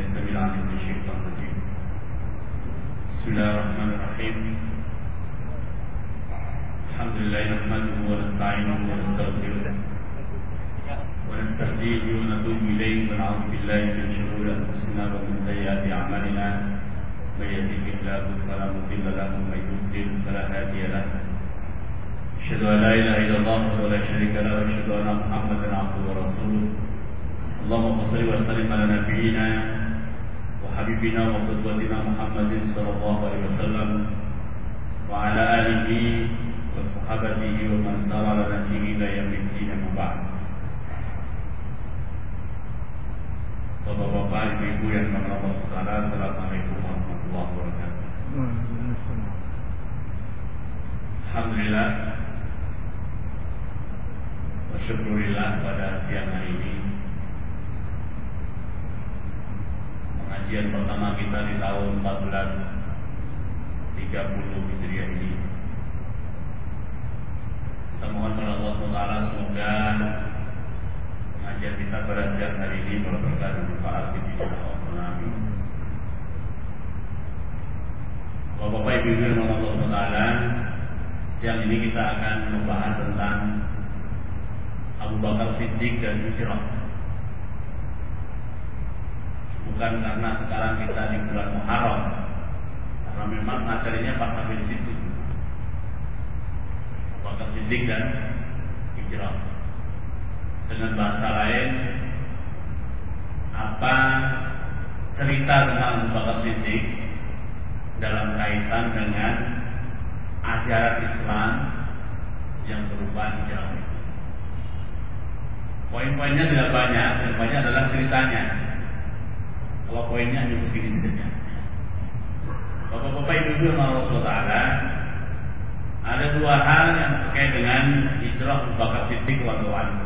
السميع العليم من الشيطان الرجيم. بسم الله الرحمن الرحيم. الحمد لله نحمده ونستعينه ونستغفره ونستهديه ونتوب إليه ونعوذ بالله من شرور أنفسنا ومن سيئات أعمالنا. من يهده الله فلا مضل له ومن يضلل فلا هادي له. أشهد أن لا إله إلا الله وحده لا شريك له وأشهد أن محمدا عبده ورسوله. اللهم صل وسلم على نبينا وحبيبنا وقدوتنا محمد صلى الله عليه وسلم وعلى آله وصحبه ومن سار على نهجه إلى يوم الدين. أما بعد. Bapak-bapak, ibu-ibu yang dirahmati Allah Taala, assalamualaikum warahmatullahi wabarakatuh. Alhamdulillah wa syukurillah pada siang hari ini pengajian pertama kita di tahun 1430 Hijriah ini. Kita mohon kepada Allah SWT semoga pengajian kita pada siang hari ini berberkah dan manfaat di Allah. Amin. Bapak-bapak, ibu-ibu yang dirahmati Allah Taala, siang ini kita akan membahas tentang Abu Bakar Siddiq dan hijrah. Bukan karena sekarang kita di bulan Muharram, karena memang materinya pada di situ. Abu Bakar Siddiq dan hijrah. Dengan bahasa lain, apa cerita tentang Abu Bakar Siddiq dalam kaitan dengan ajaran Islam yang berupa hijrah itu. Poin-poinnya tidak banyak, yang banyak adalah ceritanya. Kalau poinnya hanya begini saja. Bapak-bapak, ibu-ibu yang Allah Taala, ada dua hal yang terkait dengan hijrah Abu Bakar Siddiq radhiyallahu anhu.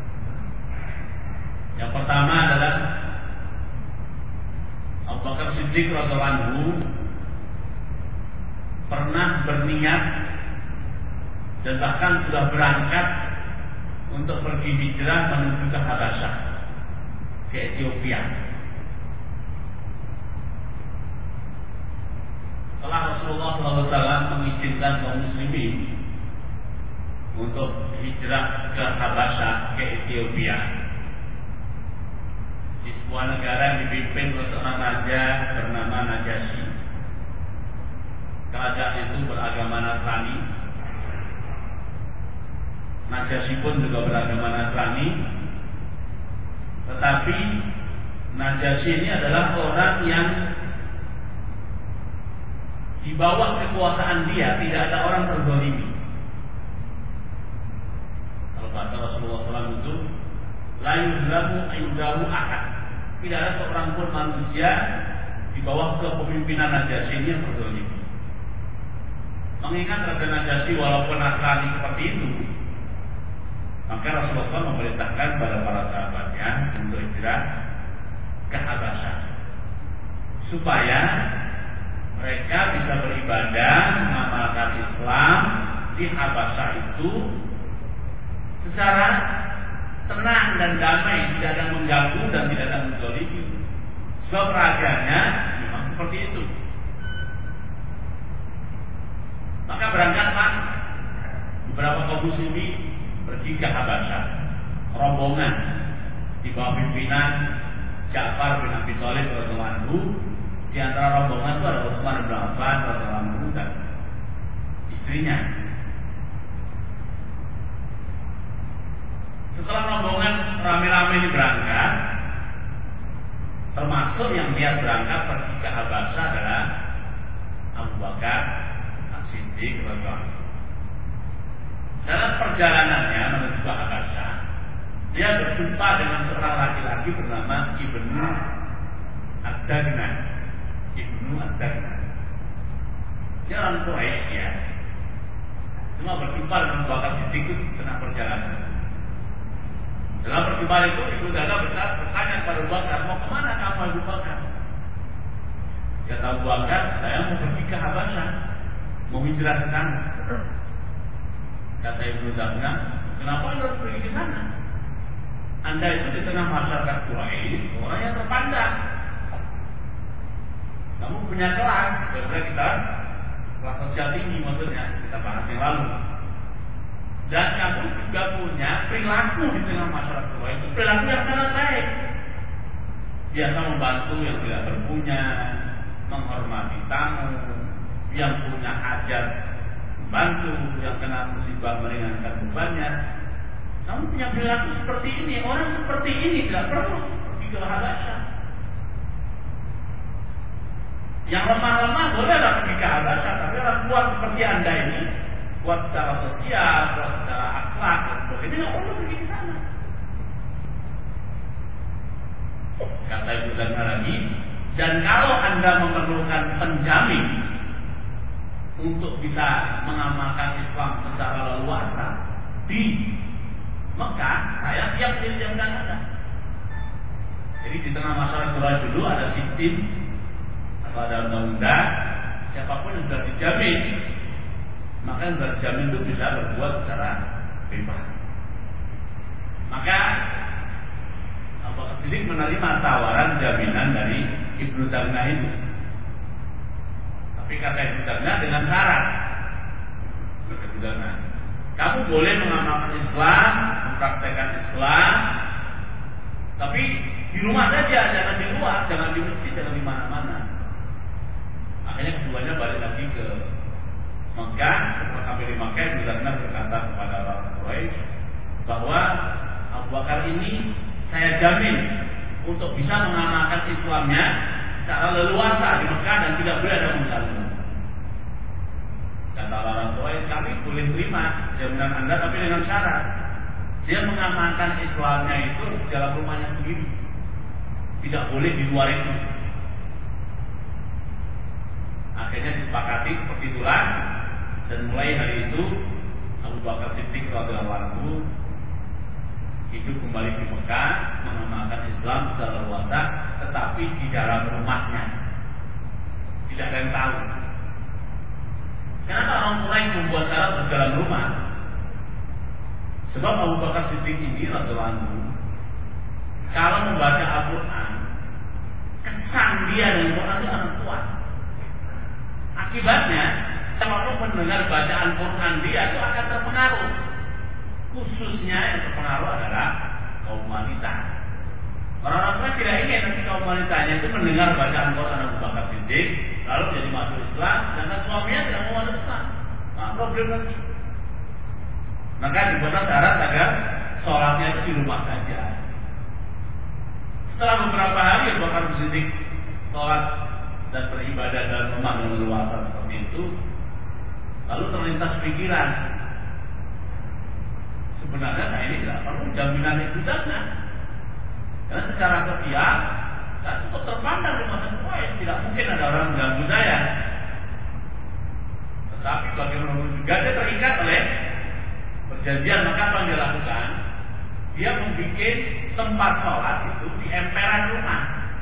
Yang pertama adalah Abu Bakar Siddiq radhiyallahu anhu pernah berniat dan bahkan sudah berangkat untuk pergi hijrah menuju ke Habasyah, ke Ethiopia. Setelah Rasulullah SAW mengizinkan kaum muslimin untuk hijrah ke Habasyah, ke Ethiopia, di sebuah negara yang dipimpin oleh seorang raja bernama Najasyi. Kerajaan itu beragama Nasrani. Najasyi pun juga beragama Nasrani. Tetapi Najasyi ini adalah orang yang di bawah kekuasaan dia tidak ada orang terzalimi. Kalau kata Rasulullah SAW itu, la yuzlamu ayudahu ahad. Tidak ada seorang pun manusia di bawah kepemimpinan Najasyi ini yang terzalimi. Mengingat Raja Najasyi walaupun Nasrani seperti itu, maka Rasulullah SAW memerintahkan pada para sahabatnya untuk hijrah ke Habasyah supaya mereka bisa beribadah mengamalkan Islam di Habasyah itu secara tenang dan damai, tidak ada mengganggu dan tidak ada menzalimi. Sebab rajanya memang seperti itu. Maka berangkatlah beberapa kaum muslimin pergi ke Habasyah, rombongan di bawah pimpinan Ja'far bin Abi Thalib radhiyallahu anhu. Di antara rombongan itu ada Utsman bin Affan radhiyallahu anhu dan istrinya. Setelah rombongan rame-rame ini berangkat, termasuk yang niat berangkat pergi ke Habasyah adalah Abu Bakar Siddiq radhiyallahu anhu. Dalam perjalanannya menuju ke Habasyah, dia berjumpa dengan seorang laki-laki bernama Ibnu Ad-Dagna. Ibnu Ad-Dagna. Dia orang Quraisy ya. Cuma berjumpa dengan Abu Bakar Siddiq itu di tengah perjalanan. Dalam perjumpaan itu Ibnu Ad-Dagna bertanya kepada Abu Bakar, mau kemana kamu Abu Bakar? Kata Abu Bakar, saya mau pergi ke Habasyah, mau hijrah ke sana. Kata Ibnu Ad-Dagna, kenapa Anda harus pergi ke sana? Anda itu di tengah masyarakat Quraisy orang yang terpandang. punya kelas, sebenarnya kita kelas sosial tinggi maksudnya, kita bahas yang lalu. Dan kamu juga punya perilaku di tengah masyarakat tua itu perilaku yang sangat baik. Biasa membantu yang tidak berpunya, menghormati tamu, yang punya hajat membantu, yang kena musibah meringankan bebannya. Kamu punya perilaku seperti ini, orang seperti ini tidak perlu pergi ke Habasyah. Yang lemah-lemah bolehlah pergi ke Habasyah, tapi orang kuat seperti Anda ini, kuat secara sosial, kuat secara akhlak, dan sebagainya, tidak perlu pergi ke sana. Kata Ibu Dana lagi, dan kalau Anda memerlukan penjamin untuk bisa mengamalkan Islam secara leluasa di Mekah, saya siap menjadi jaminan Anda. Jadi di tengah masyarakat dulu ada sistem atau ada undang-undang, siapapun yang sudah dijamin, maka yang sudah dijamin itu bisa berbuat secara bebas. Maka Abu Bakar Siddiq menerima tawaran jaminan dari Ibnu Dagnah itu. Tapi kata Ibnu Dagnah dengan syarat. Ibnu Dagnah, kamu boleh mengamalkan Islam, mempraktekkan Islam, tapi di rumah saja, jangan di luar, jangan di masjid, jangan di mana-mana. Akhirnya keduanya balik lagi ke Mekah. Setelah sampai di Mekah, Ibnu Dagnah berkata kepada orang Quraisy bahwa Abu Bakar ini saya jamin untuk bisa mengamalkan Islamnya secara leluasa di Mekah dan tidak boleh ada mengganggu. Kata orang Quraisy, kami boleh terima jaminan Anda tapi dengan syarat dia mengamalkan Islamnya itu di dalam rumahnya sendiri, tidak boleh di luar itu. Akhirnya disepakati seperti itulah, dan mulai hari itu Abu Bakar Siddiq radhiyallahu anhu hidup kembali di Mekah, mengamalkan Islam secara leluasa, tetapi di dalam rumahnya. Tidak ada yang tahu. Kenapa orang Quraisy membuat syarat di dalam rumah? Sebab Abu Bakar Siddiq ini radhiyallahu anhu kalau membaca Al-Quran, kesan dia dengan Quran itu sangat kuat. Akibatnya, siapapun mendengar bacaan Quran dia itu akan terpengaruh. Khususnya yang terpengaruh adalah kaum wanita. Orang-orang tua tidak ingin nanti kaum wanitanya itu mendengar bacaan Quran Abu Bakar Siddiq lalu jadi masuk Islam, sedangkan suaminya tidak mau masuk Islam. Nah, problem lagi. Maka dibuat syarat agar sholatnya itu di rumah saja. Setelah beberapa hari Abu Bakar Siddiq sholat dan beribadah dalam rumah dengan leluasa seperti itu, lalu terlintas pikiran, sebenarnya saya ini tidak perlu jaminan itu dana, karena secara sosial tidak cukup terpandang di masa Quraisy, tidak mungkin ada orang mengganggu saya. Tetapi bagaimanapun juga dia terikat oleh perjanjian, maka apa yang dia lakukan? Dia membuat tempat sholat itu di emperan rumah.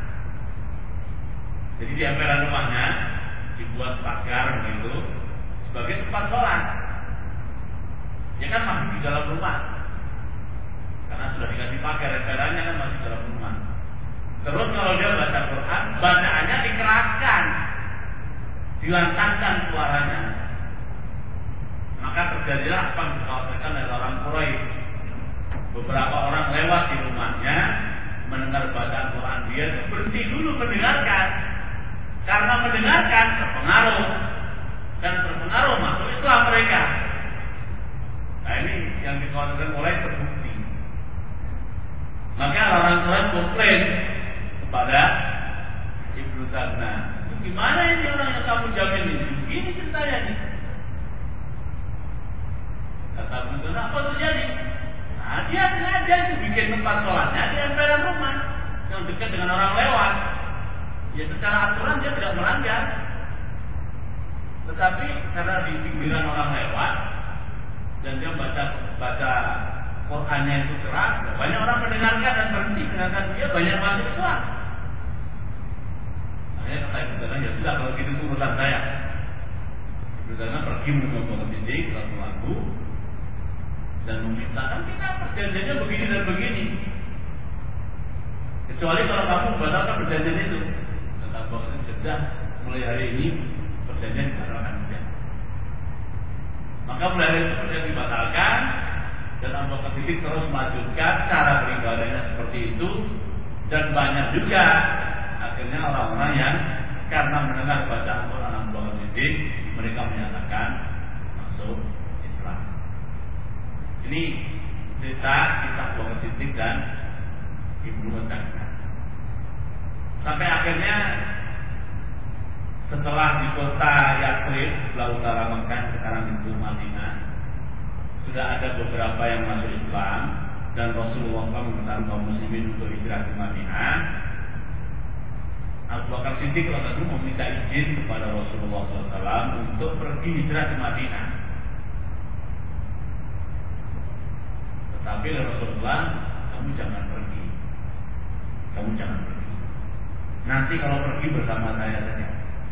Jadi di emperan rumahnya dibuat pagar begitu sebagai tempat sholat. Ya kan masih di dalam rumah, karena sudah dikasih pagar, emperannya kan masih di dalam rumah. Terus kalau dia baca Quran, bacaannya dikeraskan, dilantangkan suaranya. Maka terjadilah apa yang dikhawatirkan oleh orang Quraisy. Beberapa orang lewat di rumahnya, mendengar bacaan Quran dia, berhenti dulu mendengarkan. Karena mendengarkan terpengaruh, dan terpengaruh masuk Islam mereka. Nah ini yang dikhawatirkan oleh terbukti. Maka orang Quraisy komplain kepada Ibnu Dagnah, gimana ini orang yang kamu jamin ini? Begini ceritanya nih. Kata Ibnu Dagnah, apa terjadi? Nah, dia sengaja itu bikin tempat sholatnya di emperan rumah yang dekat dengan orang lewat. Ya secara aturan dia tidak melanggar, tetapi karena di pinggiran orang lewat dan dia baca Qurannya itu keras, banyak orang mendengarkan dan berhenti mendengarkan dia, banyak masuk Islam. Akhirnya kata Ibnu Dagnah, ya sudah kalau gitu itu urusan saya. Ibnu Dagnah pergi menemui Abu Bakar Siddiq radhiyallahu anhu dan memintakan, kita perjanjiannya begini dan begini, kecuali kalau kamu membatalkan perjanjian itu. Kata Abu Bakar Siddiq, sudah mulai hari ini perjanjian dibatalkan saja. Maka mulai hari itu perjanjian dibatalkan, dan Abu Bakar Siddiq terus melanjutkan cara beribadahnya seperti itu, dan banyak juga akhirnya orang-orang yang karena mendengar bacaan Quran Abu Bakar Siddiq mereka menyatakan masuk Islam. Ini cerita kisah Abu Bakar Siddiq dan Ibnu Utsaimin. Sampai akhirnya setelah di kota Yathrib, sebelah utara Mekah, sekarang itu Madinah, sudah ada beberapa yang masuk Islam, dan Rasulullah meminta kaum muslimin untuk hijrah ke Madinah. Abu Bakar Siddiq waktu itu meminta izin kepada Rasulullah SAW untuk pergi hijrah ke Madinah. Tetapi Rasulullah, kamu jangan pergi. Nanti kalau pergi bersama saya saja.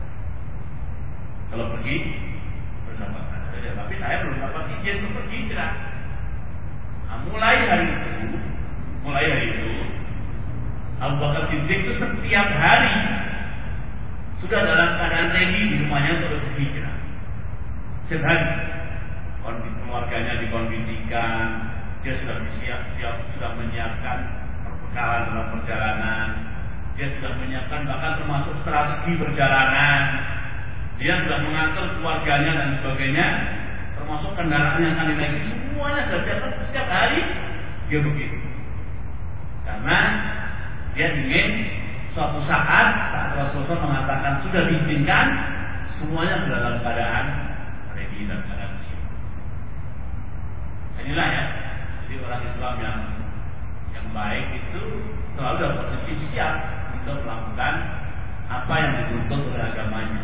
Kalau pergi bersama saya saja. Tapi saya belum dapat izin untuk pergi hijrah. Nah, mulai hari itu Abu Bakar Siddiq itu setiap hari sudah dalam keadaan ready di rumahnya untuk berhijrah. Setiap hari keluarganya dikondisikan, dia sudah siap sudah menyiapkan perbekalan dalam perjalanan, dia sudah menyiapkan bahkan termasuk strategi perjalanan, dia sudah mengatur keluarganya dan sebagainya, termasuk kendaraan yang akan dinaiki, semuanya sudah siapkan. Setiap hari dia begitu, karena dia ingin suatu saat Rasulullah mengatakan sudah diizinkan, semuanya sudah dalam keadaan ready dan keadaan siap. Inilah ya, jadi orang Islam yang baik itu selalu dalam posisi siap untuk melakukan apa yang dituntut oleh agamanya,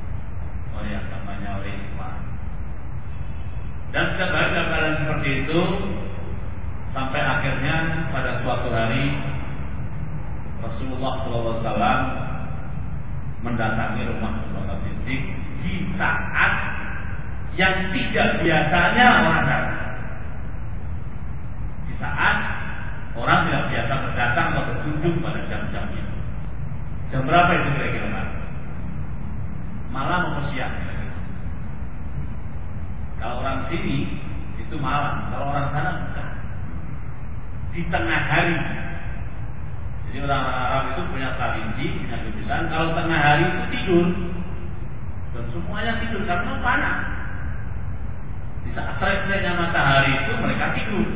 oleh Islam. Dan setiap hari dalam keadaan seperti itu, sampai akhirnya pada suatu hari Rasulullah SAW mendatangi rumah Abu Bakar Siddiq di saat yang tidak biasanya orang datang. Di saat orang tidak biasa berdatang atau berkunjung pada jam-jam itu. Jam berapa itu kira-kira, Pak? Malam atau siang? Kalau orang sini itu malam, kalau orang sana bukan. Di tengah hari. Jadi orang-orang Arab itu punya tradisi, punya kebiasaan kalau tengah hari itu tidur, dan semuanya tidur karena panas. Di saat terik-teriknya matahari itu mereka tidur.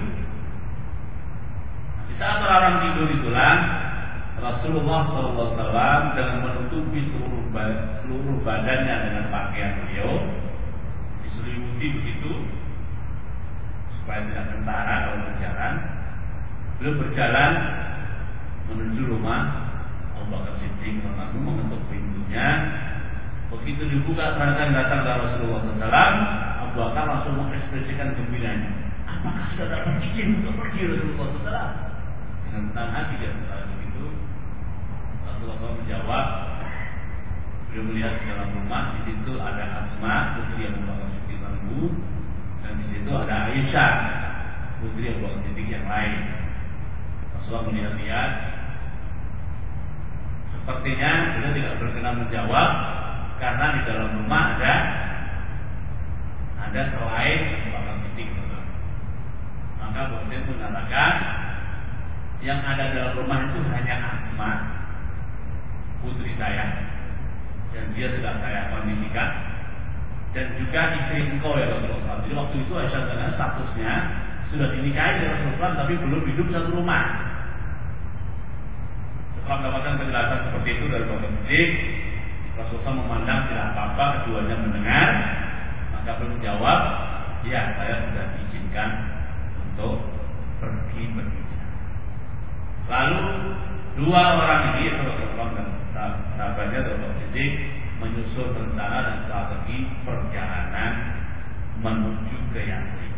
Di saat orang tidur itulah Rasulullah SAW dengan menutupi seluruh badannya dengan pakaian beliau, diselimuti begitu supaya tidak kentara kalau berjalan. Beliau berjalan menuju rumah Abu Bakar Siddiq, mengetuk pintunya. Begitu dibuka ternyata datang dari Rasulullah SAW, Abu Bakar langsung mengekspresikan gembiranya. Apakah sudah dapat izin untuk pergi Rasulullah SAW? Dengan tenang hati dia berkata begitu. Rasulullah SAW menjawab. Beliau melihat di dalam rumah, di situ ada Asma, putri Abu Bakar Siddiq dan di situ ada Aisyah, putri Abu Bakar Siddiq yang lain. Rasulullah melihat-lihat. Sepertinya beliau tidak berkenan menjawab karena di dalam rumah ada selain Abu Bakar Siddiq. Maka beliau mengatakan yang ada dalam rumah itu hanya Asma, putri saya, dan dia sudah saya kondisikan, dan juga istri engkau ya Rasulullah. Jadi waktu itu Aisyah dengan statusnya sudah dinikahi dengan Rasulullah tapi belum hidup satu rumah. Setelah mendapatkan penjelasan seperti itu dari Abu Bakar Siddiq, Rasulullah memandang tidak apa-apa, keduanya mendengar, maka beliau menjawab, ya saya sudah diizinkan untuk pergi berhijrah. Lalu dua orang ini, Rasulullah dan sahabatnya Abu Bakar Siddiq, menyusun rencana dan strategi perjalanan menuju ke Yathrib.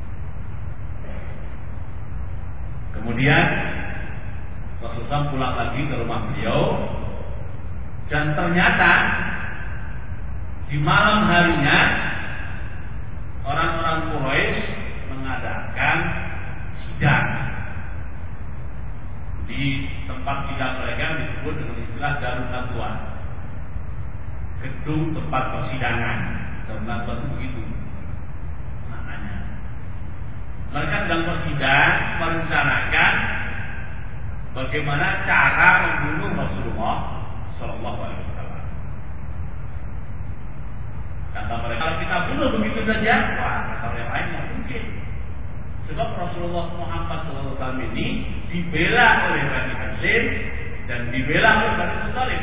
Kemudian Rasulullah pulang lagi ke rumah beliau, dan ternyata di malam harinya orang-orang Quraisy mengadakan sidang di tempat sidang mereka yang disebut dengan istilah Darun Nadwa. gedung tempat persidangan. Dan melakukan begitu maknanya. Mereka sedang bersidang merencanakan bagaimana cara membunuh Rasulullah Sallallahu Alaihi Wasallam. Kata mereka, kalau kita bunuh begitu saja, wah, kata yang lain nggak mungkin. Sebab Rasulullah Muhammad SAW ini dibela oleh Bani Hashim dan dibela oleh Bani Muthalib.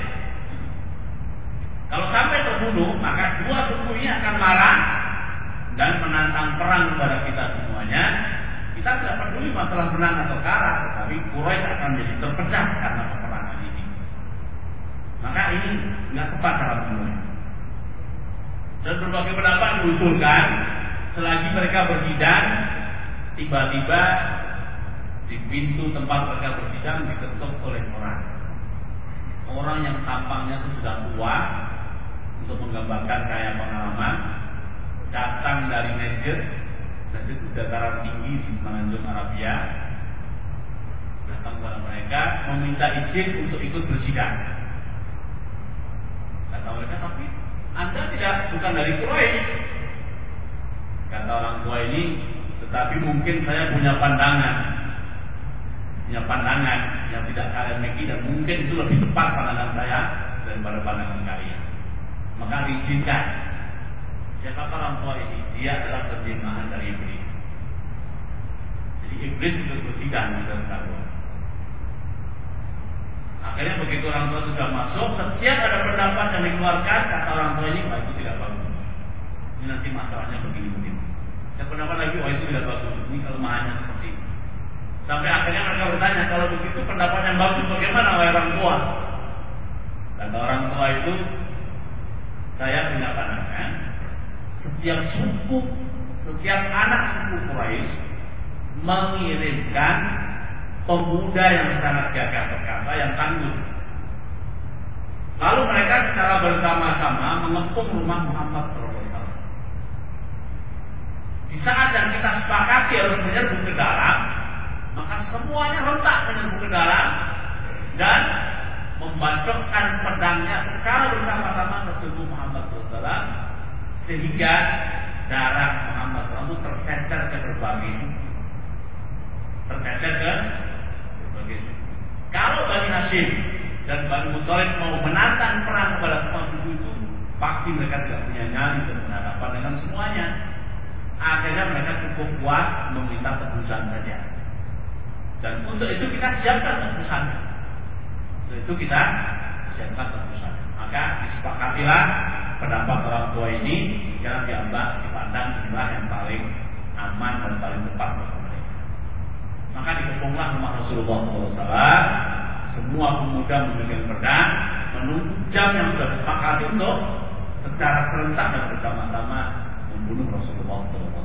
Kalau sampai terbunuh, maka dua suku ini akan marah dan menantang perang kepada kita semuanya. Kita tidak peduli masalah menang atau kalah, tetapi Quraisy akan menjadi terpecah karena peperangan ini. Maka ini nggak tepat cara memulai. Dan berbagai pendapat diusulkan. Selagi mereka bersidang, tiba-tiba di pintu tempat mereka bersidang diketuk oleh orang yang tampangnya itu sudah tua, untuk menggambarkan kayak pengalaman, datang dari Najd itu dataran tinggi di semenanjung Arabia, datang kepada mereka meminta izin untuk ikut bersidang. Kata mereka, tapi Anda bukan dari Quraisy. Kata orang tua ini, tetapi mungkin saya punya pandangan yang tidak kalian miliki, dan mungkin itu lebih tepat pandangan saya daripada pandangan kalian. Maka diizinkan. Siapa orang tua ini? Dia adalah terjemahan dari iblis. Jadi iblis itu bersidang di dalam kandungan. Akhirnya begitu orang tua sudah masuk, setiap ada pendapat yang dikeluarkan, kata orang tua ini, itu tidak bagus. Ini nanti masalahnya begini-begini. Ada pendapat lagi, itu tidak bagus. Ini kelemahannya seperti ini. Sampai akhirnya mereka bertanya, kalau begitu pendapat yang bagus bagaimana oleh orang tua? Kata orang tua itu, saya punya pandangan, setiap anak suku Quraisy mengirimkan pemuda yang sangat gagah perkasa yang tangguh. Lalu mereka secara bersama-sama mengepung rumah Muhammad SAW. Di saat yang kita sepakati harus menyerbu ke dalam, maka semuanya rentak menyerbu ke dalam dan membacokkan pedangnya secara bersama-sama ke tubuh Muhammad SAW, sehingga darah Muhammad SAW tercecer ke berbagai suku. Kalau Bani Hashim dan Bani Muthalib mau menantang perang kepada semua suku itu, pasti mereka tidak punya nyali dan berhadapan dengan semuanya. Akhirnya mereka cukup puas meminta tebusan saja. Dan untuk itu kita siapkan tebusannya. Maka disepakatilah pendapat orang tua ini jangan dipandang inilah yang paling aman dan paling tepat bagi mereka. Maka dikepunglah rumah Rasulullah SAW. Semua pemuda memegang pedang, menunggu jam yang sudah disepakati untuk secara serentak dan bersama-sama membunuh Rasulullah SAW.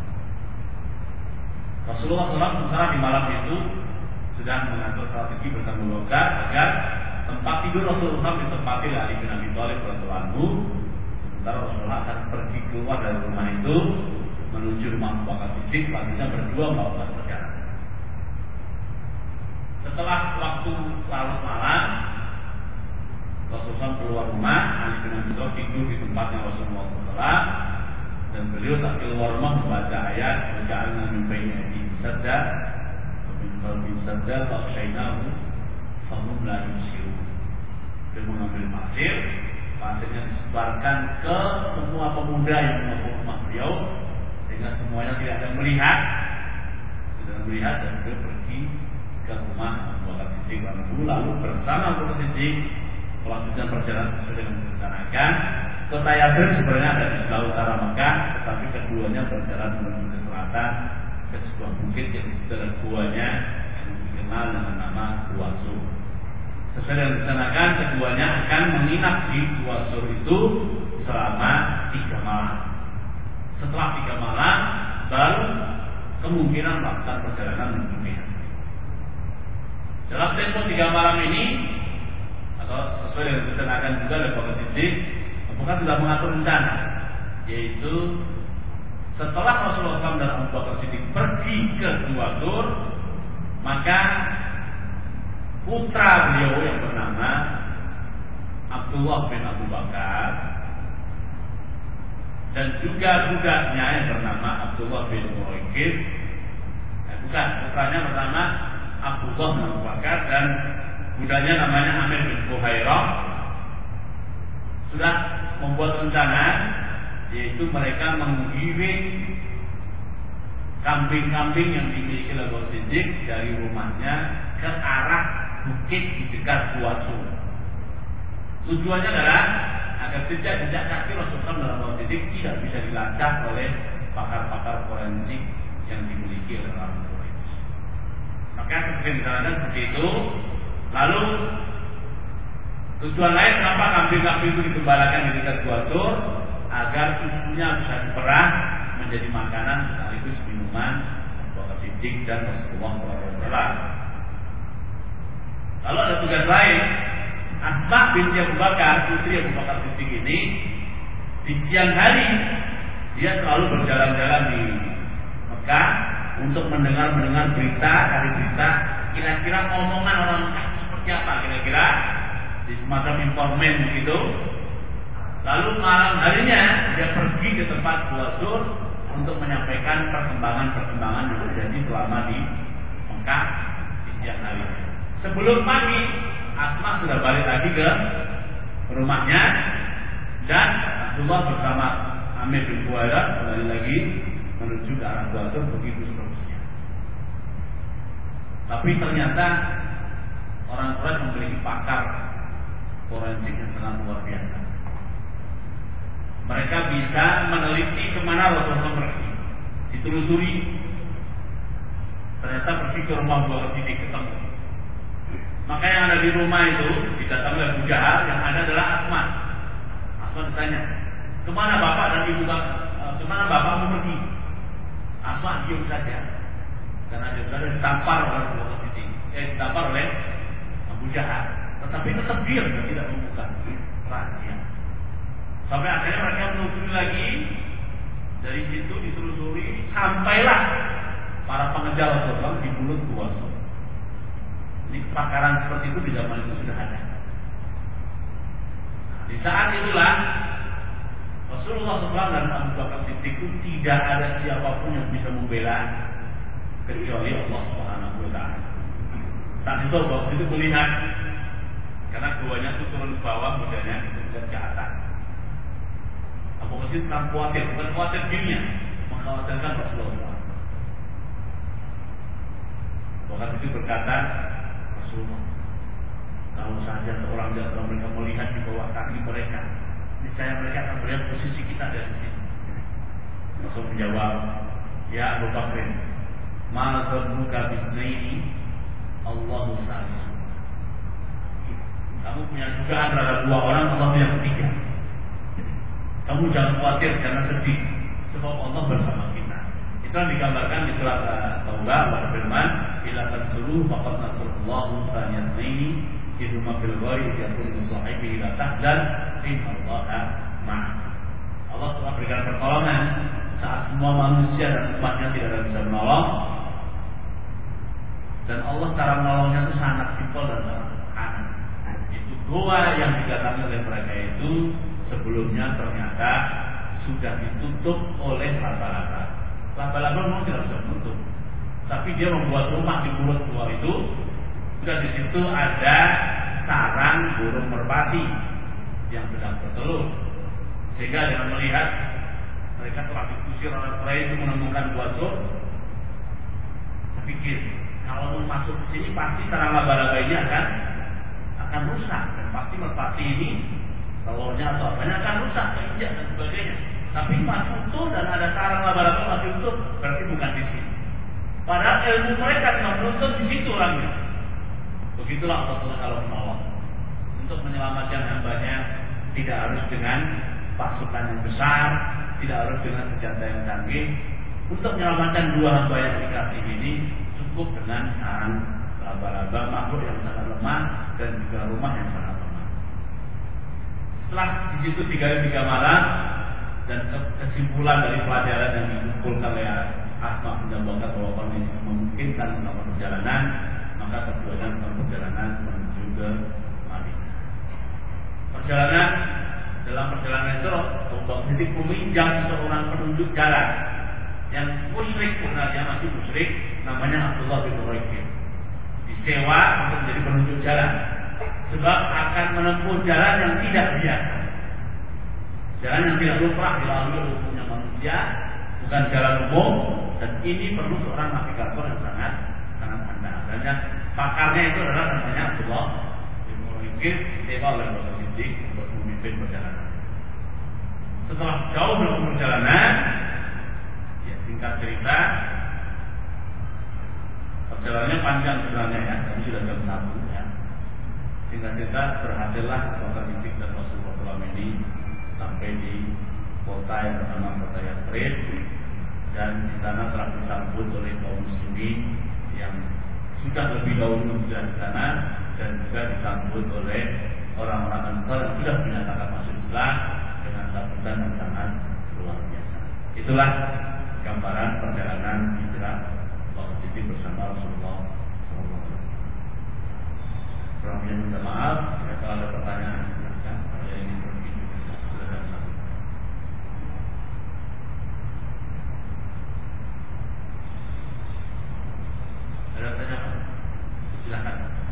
Rasulullah SAW sementara di malam itu sudah mengatur strategi bertanggung jawab agar tempat tidur Rasulullah ditempati oleh Ali bin Abi Thalib radhiyallahu anhu. Sementara Rasulullah akan pergi keluar dari rumah itu menuju rumah Abu Bakar Siddiq, selanjutnya berdua melakukan perjalanan. Setelah waktu larut malam, Rasulullah keluar rumah, Ali bin Abi Thalib tidur di tempatnya Rasulullah SAW, dan beliau saat keluar rumah membaca ayat "Waja'alna min baini aydihim sadda wa min khalfihim sadda faghshaynahum fahum la yubsirun." Dia mengambil pasirnya disebarkan ke semua pemuda yang mengepung rumah beliau, sehingga semuanya tidak ada melihat, dan beliau pergi ke rumah Abu Bakar Siddiq lalu bersama Abu Bakar Siddiq melanjutkan perjalanan sesuai dengan direncanakan. Kota Yathrib sebenarnya ada di sebelah utara Mekah, tetapi keduanya berjalan menuju ke selatan ke sebuah bukit yang di situ ada guanya yang dikenal dengan nama Gua Sur. Sesuai dengan direncanakan, keduanya akan menginap di Gua Sur itu selama 3 malam. Setelah 3 malam, baru kemungkinan melakukan perjalanan menuju Yathrib. Dalam tempo 3 malam ini, atau sesuai dengan direncanakan juga oleh Abu Bakar Siddiq, bukan sudah mengatur rencana, yaitu setelah Rasulullah SAW dan Abu Bakar Siddiq pergi ke Gua Sur, maka putra beliau yang bernama Abdullah bin Abu Bakar dan juga budaknya yang bernama Abdullah bin Muwaikib. Putranya bernama Abdullah bin Abu Bakar dan budaknya namanya Amir bin Fuhairah sudah membuat rencana, yaitu mereka menggiring kambing-kambing yang dimiliki oleh Abu Bakar Siddiq dari rumahnya ke arah bukit di dekat Gua Sur. Tujuannya adalah agar jejak-jejak kaki Rasulullah dalam Abu Bakar Siddiq tidak bisa dilacak oleh pakar-pakar forensik yang dimiliki oleh orang Quraisy. Maka seperti misalnya seperti itu. Lalu tujuan lain kenapa kambing-kambing itu digembalakan di dekat Gua Sur, agar susunya bisa diperah menjadi makanan sekaligus minuman Abu Bakar Siddiq dan Rasulullah SAW. Lalu ada tugas lain, Asma binti Abu Bakar, putri Abu Bakar Siddiq ini, di siang hari dia selalu berjalan-jalan di Mekah untuk mendengar berita, cari berita, kira-kira omongan orang Mekah seperti apa, kira-kira di semacam informan begitu. Lalu malam harinya dia pergi ke tempat Gua Sur untuk menyampaikan perkembangan-perkembangan yang terjadi selama di Mekah di siang hari. Sebelum pagi, Asma sudah balik lagi ke rumahnya dan Abdullah bersama Amir bin Fuhairah kembali lagi menuju ke arah Gua Sur, begitu seterusnya. Tapi ternyata orang Quraisy memiliki pakar forensik yang sangat luar biasa. Mereka bisa meneliti kemana Rasulullah pergi, ditelusuri. Ternyata pergi ke rumah Abu Bakar Siddiq, ketemu. Maka yang ada di rumah itu didatangi oleh Abu Jahal, yang ada adalah Asma. Asma ditanya, kemana bapak dan ibu kemana bapakmu pergi? Asma diam saja, karena dia sudah ditampar oleh Abu Bakar Siddiq, ditampar oleh Abu Jahal. Tetapi tetap diam dan tidak membuka rahasia. Sampai akhirnya mereka menelusuri lagi, dari situ ditelusuri, sampailah para pengejar Rasulullah di mulut Gua Sur. Ini kepakaran seperti itu di zaman itu sudah ada. Di saat itulah Rasulullah SAW dan Abu Bakar Siddiq itu tidak ada siapapun yang bisa membela kecuali Allah Subhanahu Wa Taala. Saat itu Abu Bakar Siddiq melihat, karena keduanya itu turun ke bawah, mudahnya kemudian ke atas. Abu Bakar Siddiq sangat khawatir, bukan khawatir dirinya, mengkhawatirkan Rasulullah. Abu Bakar Siddiq berkata, Rasulullah, kalau saja seorang di antara mereka melihat di bawah kaki mereka, niscaya mereka akan melihat posisi kita dari sini. Rasul menjawab, ya Abu Bakar, ma zannuka bisnaini Allahu salis. Kamu punya dugaan terhadap dua orang, Allah yang ketiga. Kamu jangan khawatir, jangan sedih, sebab Allah bersama kita. Itu yang digambarkan di surat Taubah, Allah berfirman, ila tansuru faqad nasrullahu tsaniyataini idhuma fil ghari yaqulu sahibi la tahzan innallaha ma'ana. Allah telah berikan pertolongan saat semua manusia dan umatnya tidak ada bisa menolong, dan Allah cara menolongnya itu sangat simpel dan sangat sederhana. Itu doa yang didatangi oleh mereka itu sebelumnya ternyata sudah ditutup oleh laba-laba. Laba-laba memang tidak bisa menutup, tapi dia membuat rumah di mulut gua itu. Sudah di situ ada sarang burung merpati yang sedang bertelur, sehingga dengan melihat mereka telah dikusir oleh Quraisy menemukan Gua Sur, berpikir kalau mau masuk ke sini pasti sarang laba-laba ini akan rusak, dan pasti merpati ini telurnya atau apanya akan rusak, injak dan sebagainya. Tapi masih utuh dan ada sarang laba-laba masih utuh, berarti bukan di sini. Padahal ilmu mereka cuma menuntut di situ orangnya. Begitulah Allah kalau menolong. Untuk menyelamatkan hambanya tidak harus dengan pasukan yang besar, tidak harus dengan senjata yang canggih. Untuk menyelamatkan dua hamba yang dikasih ini cukup dengan sarang laba-laba, makhluk yang sangat lemah, dan juga rumah yang sangat lemah. Setelah di situ 3 malam, dan kesimpulan dari pelajaran yang dikumpulkan oleh Asma bin Abu Bakar bahwa kondisi memungkinkan melakukan perjalanan, maka keduanya melakukan perjalanan menuju ke Madinah. perjalanan, dalam perjalanan itu Abu Bakar Siddiq meminjam seorang penunjuk jalan yang musyrik, sebenarnya masih musyrik, namanya Abdullah bin Uraiqin. Disewa untuk menjadi penunjuk jalan, sebab akan menempuh jalan yang tidak biasa, jalan yang tidak lumrah dilalui oleh umumnya manusia, bukan jalan umum, dan ini perlu seorang navigator yang sangat andal. Dan pakarnya itu adalah namanya Abdullah bin Uraiqin, disewa oleh Abu Bakar Siddiq untuk memimpin perjalanan. Setelah jauh dalam perjalanan, ya singkat cerita, perjalanannya panjang sebenarnya ya, kami sudah jam 1 ya. Singkat cerita berhasillah Abu Bakar Siddiq dan Rasulullah SAW ini sampai di kota yang bernama kota Yatsrib, dan di sana telah disambut oleh kaum muslimin yang sudah lebih dahulu sudah di sana, dan juga disambut oleh orang-orang Ansar yang sudah menyatakan masuk Islam dengan sambutan yang sangat luar biasa. Itulah gambaran perjalanan hijrah Abu Bakar Siddiq bersama Rasulullah SAW. Kurang minta maaf, kalau ada pertanyaan silakan. Kalau yang ini begitu, silakan. Ada pertanyaan? Silakan.